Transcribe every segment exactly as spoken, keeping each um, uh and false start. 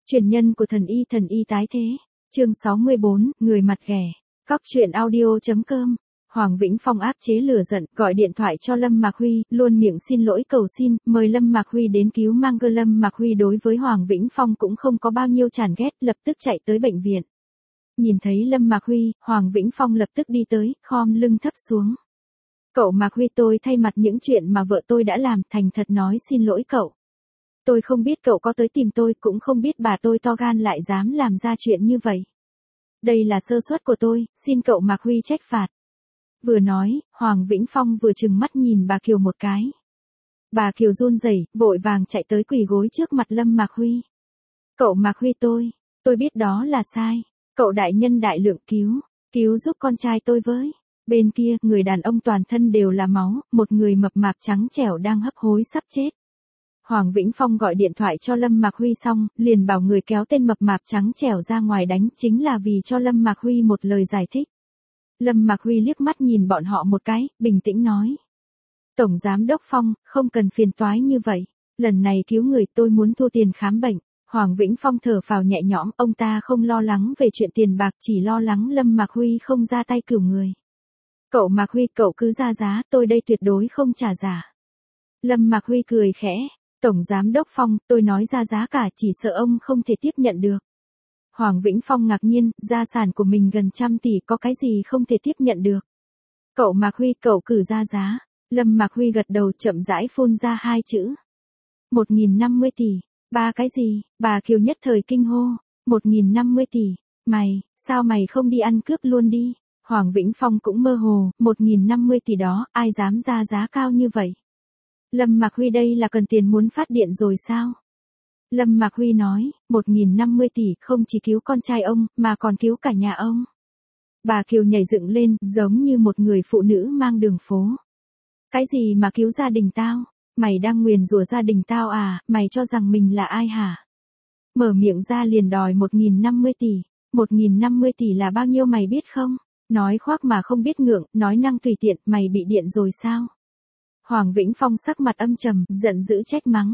Truyền nhân của thần y thần y tái thế. Chương sáu mươi bốn, người mặt ghẻ. Cóc truyện audio.com. Hoàng Vĩnh Phong áp chế lửa giận, gọi điện thoại cho Lâm Mạc Huy, luôn miệng xin lỗi cầu xin, mời Lâm Mạc Huy đến cứu mang cơ. Lâm Mạc Huy đối với Hoàng Vĩnh Phong cũng không có bao nhiêu chán ghét, lập tức chạy tới bệnh viện. Nhìn thấy Lâm Mạc Huy, Hoàng Vĩnh Phong lập tức đi tới, khom lưng thấp xuống. Cậu Mạc Huy, tôi thay mặt những chuyện mà vợ tôi đã làm, thành thật nói xin lỗi cậu. Tôi không biết cậu có tới tìm tôi, cũng không biết bà tôi to gan lại dám làm ra chuyện như vậy. Đây là sơ suất của tôi, xin cậu Mạc Huy trách phạt. Vừa nói, Hoàng Vĩnh Phong vừa trừng mắt nhìn bà Kiều một cái. Bà Kiều run rẩy, vội vàng chạy tới quỳ gối trước mặt Lâm Mạc Huy. Cậu Mạc Huy, tôi, tôi biết đó là sai. Cậu đại nhân đại lượng cứu, cứu giúp con trai tôi với. Bên kia, người đàn ông toàn thân đều là máu, một người mập mạp trắng trẻo đang hấp hối sắp chết. Hoàng Vĩnh Phong gọi điện thoại cho Lâm Mạc Huy xong, liền bảo người kéo tên mập mạp trắng trẻo ra ngoài đánh, chính là vì cho Lâm Mạc Huy một lời giải thích. Lâm Mạc Huy liếc mắt nhìn bọn họ một cái, bình tĩnh nói. Tổng Giám đốc Phong, không cần phiền toái như vậy. Lần này cứu người tôi muốn thu tiền khám bệnh. Hoàng Vĩnh Phong thở phào nhẹ nhõm, ông ta không lo lắng về chuyện tiền bạc, chỉ lo lắng Lâm Mạc Huy không ra tay cửu người. Cậu Mạc Huy, cậu cứ ra giá, tôi đây tuyệt đối không trả giả. Lâm Mạc Huy cười khẽ. Tổng Giám đốc Phong, tôi nói ra giá cả chỉ sợ ông không thể tiếp nhận được. Hoàng Vĩnh Phong ngạc nhiên, gia sản của mình gần trăm tỷ có cái gì không thể tiếp nhận được. Cậu Mạc Huy, cậu cử ra giá. Lâm Mạc Huy gật đầu chậm rãi phun ra hai chữ. Một nghìn năm mươi tỷ. Ba cái gì? Bà Kiều nhất thời kinh hô. Một nghìn năm mươi tỷ. Mày, sao mày không đi ăn cướp luôn đi? Hoàng Vĩnh Phong cũng mơ hồ, một nghìn năm mươi tỷ đó, ai dám ra giá cao như vậy? Lâm Mạc Huy, đây là cần tiền muốn phát điện rồi sao? Lâm Mạc Huy nói, một nghìn năm mươi tỷ không chỉ cứu con trai ông, mà còn cứu cả nhà ông. Bà Kiều nhảy dựng lên, giống như một người phụ nữ mang đường phố. Cái gì mà cứu gia đình tao? Mày đang nguyền rủa gia đình tao à, mày cho rằng mình là ai hả? Mở miệng ra liền đòi một nghìn năm mươi tỷ. một nghìn năm mươi tỷ là bao nhiêu mày biết không? Nói khoác mà không biết ngượng, nói năng tùy tiện, mày bị điện rồi sao? Hoàng Vĩnh Phong sắc mặt âm trầm, giận dữ trách mắng.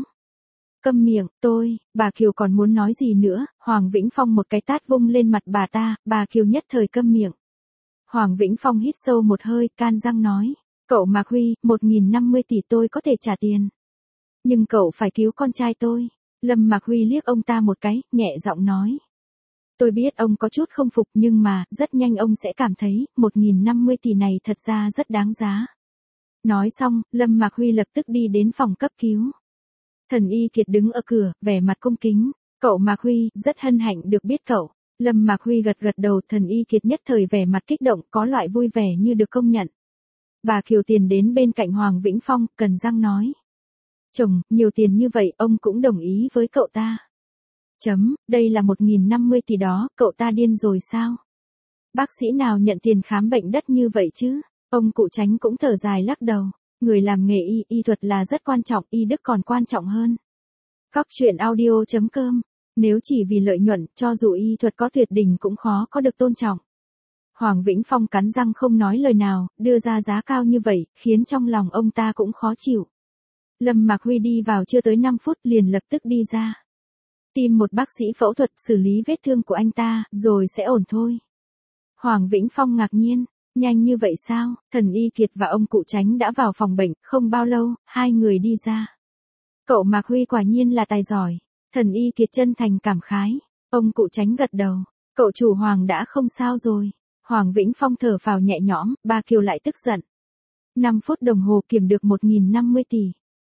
Câm miệng, tôi, bà Kiều còn muốn nói gì nữa, Hoàng Vĩnh Phong một cái tát vung lên mặt bà ta, bà Kiều nhất thời câm miệng. Hoàng Vĩnh Phong hít sâu một hơi, can răng nói, cậu Mạc Huy, một nghìn năm mươi tỷ tôi có thể trả tiền. Nhưng cậu phải cứu con trai tôi. Lâm Mạc Huy liếc ông ta một cái, nhẹ giọng nói. Tôi biết ông có chút không phục nhưng mà, rất nhanh ông sẽ cảm thấy, một nghìn năm mươi tỷ này thật ra rất đáng giá. Nói xong, Lâm Mạc Huy lập tức đi đến phòng cấp cứu. Thần Y Kiệt đứng ở cửa, vẻ mặt cung kính. Cậu Mạc Huy, rất hân hạnh được biết cậu. Lâm Mạc Huy gật gật đầu, Thần Y Kiệt nhất thời vẻ mặt kích động, có loại vui vẻ như được công nhận. Bà Kiều tiền đến bên cạnh Hoàng Vĩnh Phong, cần răng nói. Chồng, nhiều tiền như vậy, ông cũng đồng ý với cậu ta. Chấm, đây là một nghìn năm mươi tỷ đó, cậu ta điên rồi sao? Bác sĩ nào nhận tiền khám bệnh đất như vậy chứ? Ông cụ Chánh cũng thở dài lắc đầu. Người làm nghề y, y thuật là rất quan trọng, y đức còn quan trọng hơn. Cóc truyện audio.com. Nếu chỉ vì lợi nhuận, cho dù y thuật có tuyệt đỉnh cũng khó có được tôn trọng. Hoàng Vĩnh Phong cắn răng không nói lời nào, đưa ra giá cao như vậy, khiến trong lòng ông ta cũng khó chịu. Lâm Mạc Huy đi vào chưa tới năm phút liền lập tức đi ra. Tìm một bác sĩ phẫu thuật xử lý vết thương của anh ta, rồi sẽ ổn thôi. Hoàng Vĩnh Phong ngạc nhiên. Nhanh như vậy sao? Thần Y Kiệt và ông cụ Chánh đã vào phòng bệnh, không bao lâu, hai người đi ra. Cậu Mạc Huy quả nhiên là tài giỏi. Thần Y Kiệt chân thành cảm khái. Ông cụ Chánh gật đầu. Cậu chủ Hoàng đã không sao rồi. Hoàng Vĩnh Phong thở phào nhẹ nhõm, bà Kiều lại tức giận. năm phút đồng hồ kiểm được một nghìn năm mươi tỷ.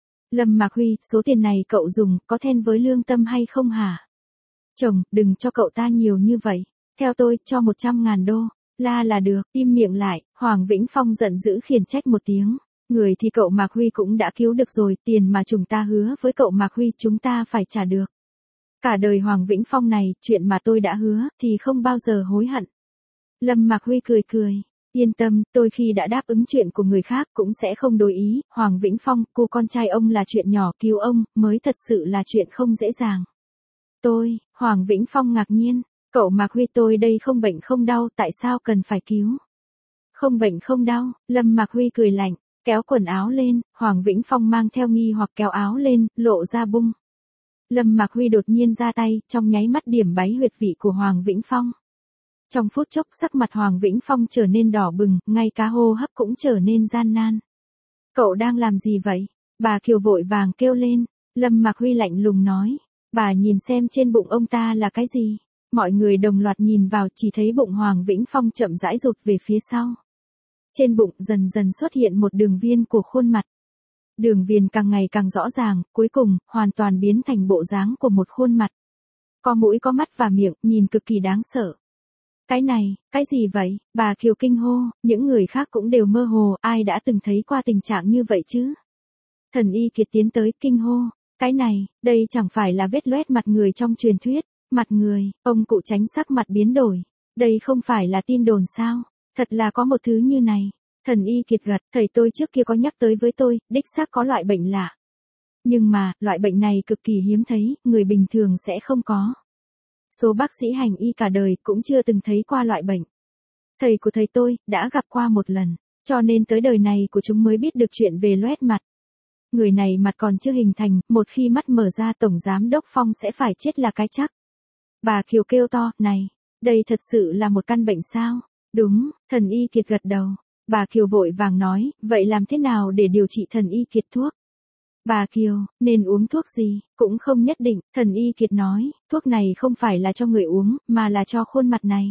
Lâm Mạc Huy, số tiền này cậu dùng, có then với lương tâm hay không hả? Chồng, đừng cho cậu ta nhiều như vậy. Theo tôi, cho một trăm ngàn đô. La là được, im miệng lại, Hoàng Vĩnh Phong giận dữ khiển trách một tiếng. Người thì cậu Mạc Huy cũng đã cứu được rồi, tiền mà chúng ta hứa với cậu Mạc Huy chúng ta phải trả được. Cả đời Hoàng Vĩnh Phong này, chuyện mà tôi đã hứa, thì không bao giờ hối hận. Lâm Mạc Huy cười cười, yên tâm, tôi khi đã đáp ứng chuyện của người khác cũng sẽ không đối ý. Hoàng Vĩnh Phong, cô con trai ông là chuyện nhỏ, cứu ông, mới thật sự là chuyện không dễ dàng. Tôi, Hoàng Vĩnh Phong ngạc nhiên. Cậu Mạc Huy, tôi đây không bệnh không đau, tại sao cần phải cứu? Không bệnh không đau, Lâm Mạc Huy cười lạnh, kéo quần áo lên, Hoàng Vĩnh Phong mang theo nghi hoặc kéo áo lên, lộ ra bung. Lâm Mạc Huy đột nhiên ra tay, trong nháy mắt điểm báy huyệt vị của Hoàng Vĩnh Phong. Trong phút chốc sắc mặt Hoàng Vĩnh Phong trở nên đỏ bừng, ngay cả hô hấp cũng trở nên gian nan. Cậu đang làm gì vậy? Bà Kiều vội vàng kêu lên. Lâm Mạc Huy lạnh lùng nói. Bà nhìn xem trên bụng ông ta là cái gì? Mọi người đồng loạt nhìn vào, chỉ thấy bụng Hoàng Vĩnh Phong chậm rãi rụt về phía sau. Trên bụng dần dần xuất hiện một đường viền của khuôn mặt. Đường viền càng ngày càng rõ ràng, cuối cùng, hoàn toàn biến thành bộ dáng của một khuôn mặt. Có mũi có mắt và miệng, nhìn cực kỳ đáng sợ. Cái này, cái gì vậy? Bà Kiều kinh hô, những người khác cũng đều mơ hồ, ai đã từng thấy qua tình trạng như vậy chứ? Thần Y Kiệt tiến tới kinh hô, cái này, đây chẳng phải là vết loét mặt người trong truyền thuyết, mặt người, ông cụ Tránh sắc mặt biến đổi, đây không phải là tin đồn sao, thật là có một thứ như này. Thần Y Kiệt gật, thầy tôi trước kia có nhắc tới với tôi, đích xác có loại bệnh lạ. Nhưng mà, loại bệnh này cực kỳ hiếm thấy, người bình thường sẽ không có. Số bác sĩ hành y cả đời cũng chưa từng thấy qua loại bệnh. Thầy của thầy tôi, đã gặp qua một lần, cho nên tới đời này của chúng mới biết được chuyện về loét mặt. Người này mặt còn chưa hình thành, một khi mắt mở ra Tổng Giám Đốc Phong sẽ phải chết là cái chắc. Bà Kiều kêu to, này, đây thật sự là một căn bệnh sao? Đúng, Thần Y Kiệt gật đầu. Bà Kiều vội vàng nói, vậy làm thế nào để điều trị Thần Y Kiệt thuốc? Bà Kiều, nên uống thuốc gì? Cũng không nhất định, Thần Y Kiệt nói, thuốc này không phải là cho người uống, mà là cho khuôn mặt này.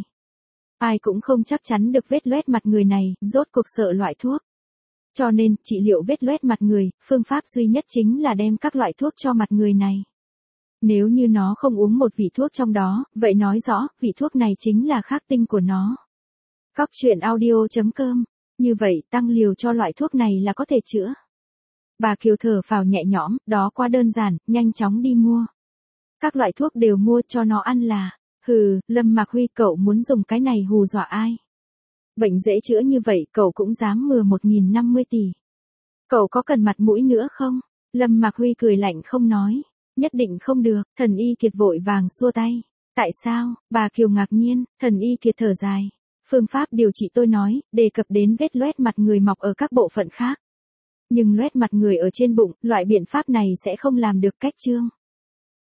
Ai cũng không chắc chắn được vết loét mặt người này, rốt cuộc sợ loại thuốc. Cho nên, trị liệu vết loét mặt người, phương pháp duy nhất chính là đem các loại thuốc cho mặt người này. Nếu như nó không uống một vị thuốc trong đó, vậy nói rõ, vị thuốc này chính là khắc tinh của nó. Cóc truyện audio chấm com. Như vậy, tăng liều cho loại thuốc này là có thể chữa. Bà Kiều thở phào nhẹ nhõm, đó quá đơn giản, nhanh chóng đi mua. Các loại thuốc đều mua cho nó ăn là. Hừ, Lâm Mạc Huy, cậu muốn dùng cái này hù dọa ai? Bệnh dễ chữa như vậy cậu cũng dám mừa một nghìn năm mươi tỷ. Cậu có cần mặt mũi nữa không? Lâm Mạc Huy cười lạnh không nói. Nhất định không được, Thần Y Kiệt vội vàng xua tay. Tại sao? Bà Kiều ngạc nhiên, Thần Y Kiệt thở dài. Phương pháp điều trị tôi nói, đề cập đến vết loét mặt người mọc ở các bộ phận khác. Nhưng loét mặt người ở trên bụng, loại biện pháp này sẽ không làm được cách chương.